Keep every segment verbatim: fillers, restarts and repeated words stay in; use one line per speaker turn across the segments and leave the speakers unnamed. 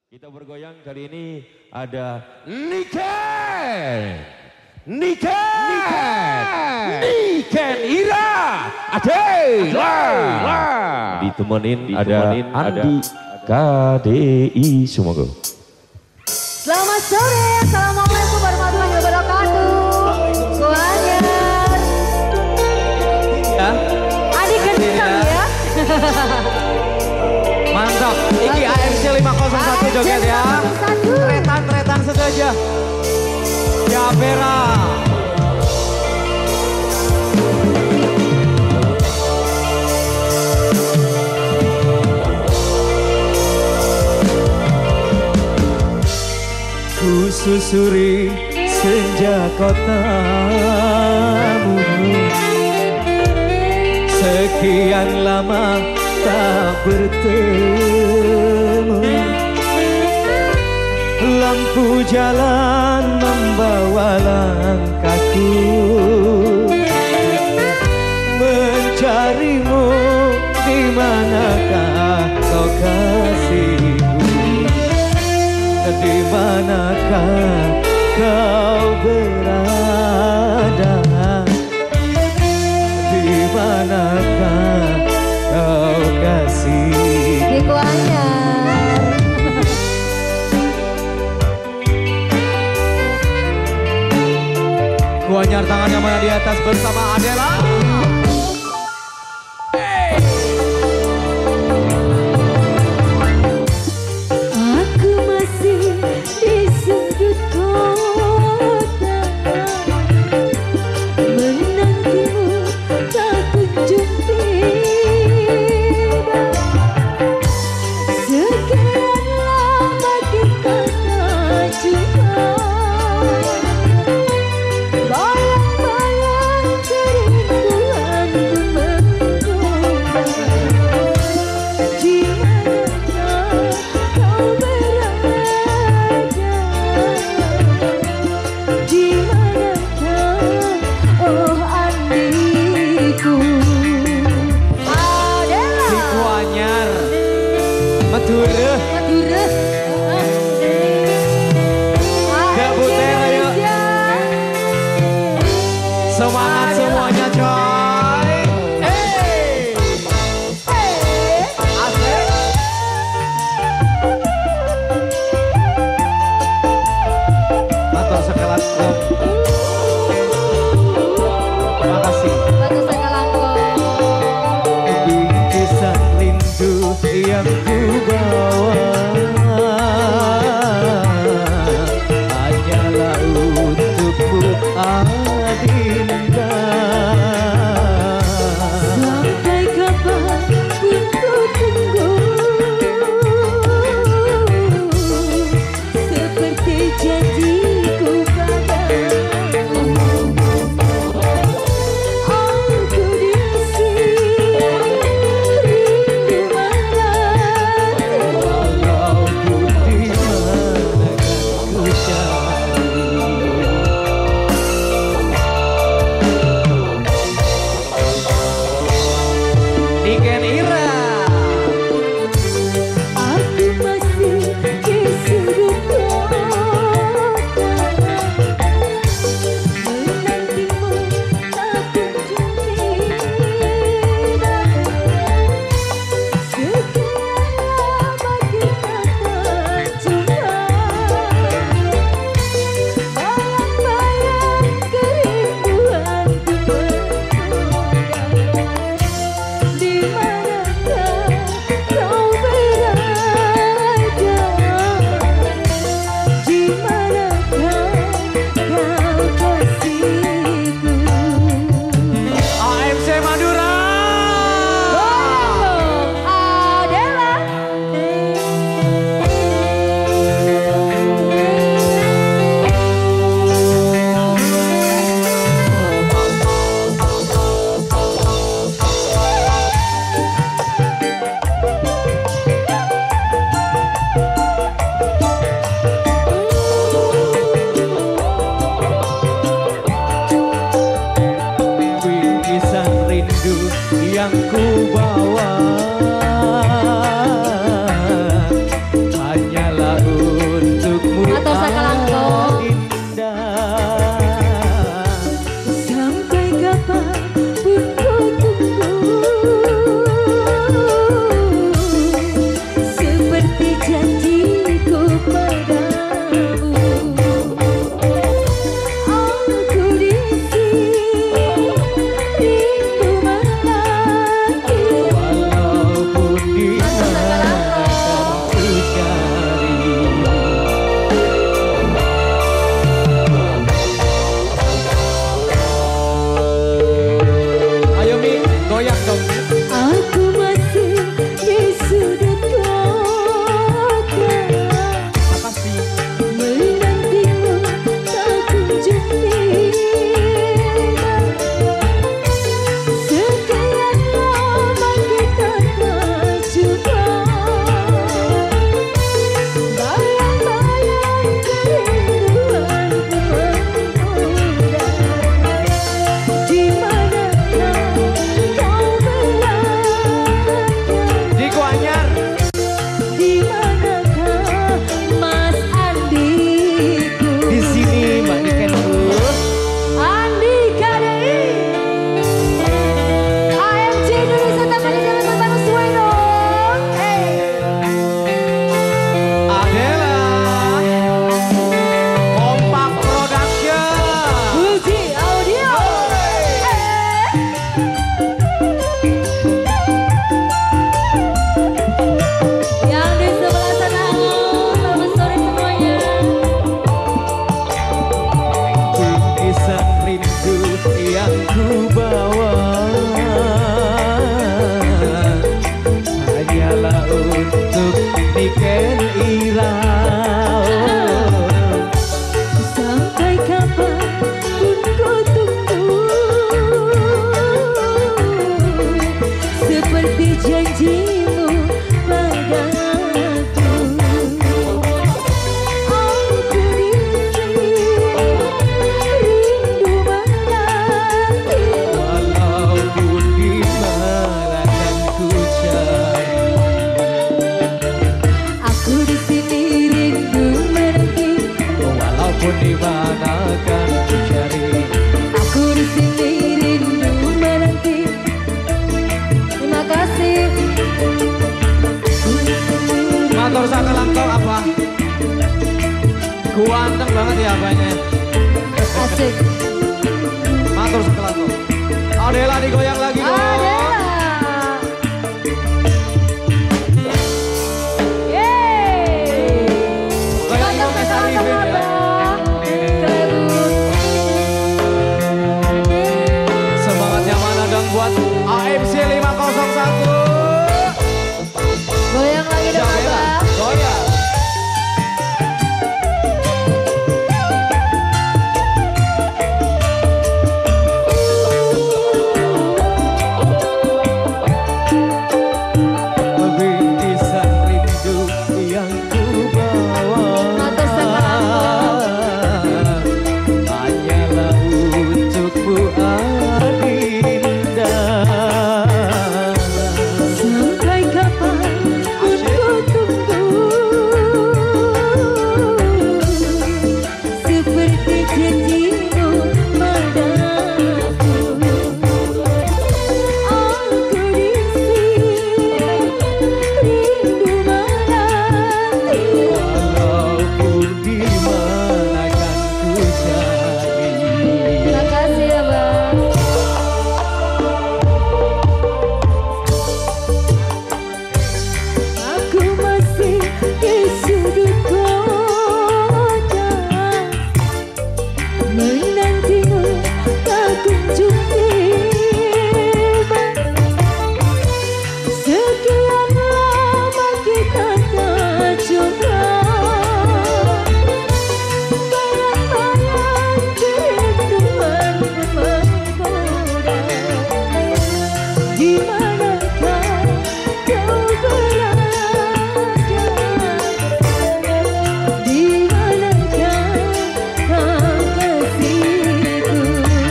Kita bergoyang kali ini ada Niken, Niken, Niken Ira, Adela, ditemenin ada Andi K D I Sumogo.
Selamat sore, assalamualaikum warahmatullahi wabarakatuh. Semuanya.
Ya.
Adik kencang ya.
Mantap, ini A R C lima nol satu joget ya. Tretan-tretan saja. Ya Vera. Ku susuri senja kotamu, sekian lama tak bertemu. Lampu jalan membawa langkahku, mencarimu di manakah kau kasihku, di manakah kau berada, di manakah kau kasih.
Diku Anyar.
Ku Anyar tangannya mana di atas bersama Adela.
Aku masih di sudut kota, menantimu tak kunjung tiba. Sekian lama kita tak jumpa, bayang-bayang kerinduan pun menggoda. Di manakah kau berada, di manakah oh Andiku. Adela.
Si Ku Anyar Madura.
Madura.
Gabut ya, ayo. Semangat semuanya coy. Hey. Asik. Matur sekelas klub. Terima kasih.
Batu Sakalangko.
Bingkisan rindu yang ku bawa hanyalah untukmu Adinda.
Sampai kapan pun ku tunggu, seperti janjiku padamu. Aku di sini rindu menanti,
Ganteng banget ya abahnya.
Asik.
Matur sekelas kok. Adela digoyang lagi dong.
Adela. Yeay.
Goyang dong Mas Arifin ya. Semangatnya mana dong buat A M C lima nol satu.
Goyang lagi dong
Jabela,
Abah.
goyang. Bingkisan rindu yang ku bawa.
Matur sekelas.
Hanyalah untukmu Adinda.
Sampai kapan pun ku tunggu, seperti janjimu padaku. Aku di sini rindu menanti.
Walaupun di mana kan ku cari.
Makasih ya Bang. Aku masih di sudut kota, menantimu tak kunjung tiba. Sekian lama kita tak jumpa, bayang-bayang kerinduan pun menggoda. Di manakah kau berada? Di manakah kekasihku?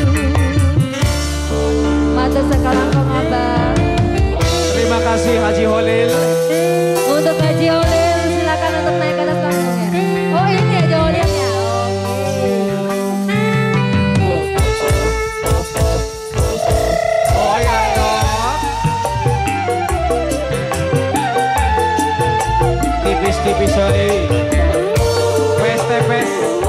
Mata sekarang kau Abah.
Terima kasih Haji Holil.
Untuk Haji Holil silakan untuk naik ke atas panggungnya. Oh ini Haji Holilnya.
Oh ya dong. Tipis-tipis sorry. Pes tepes.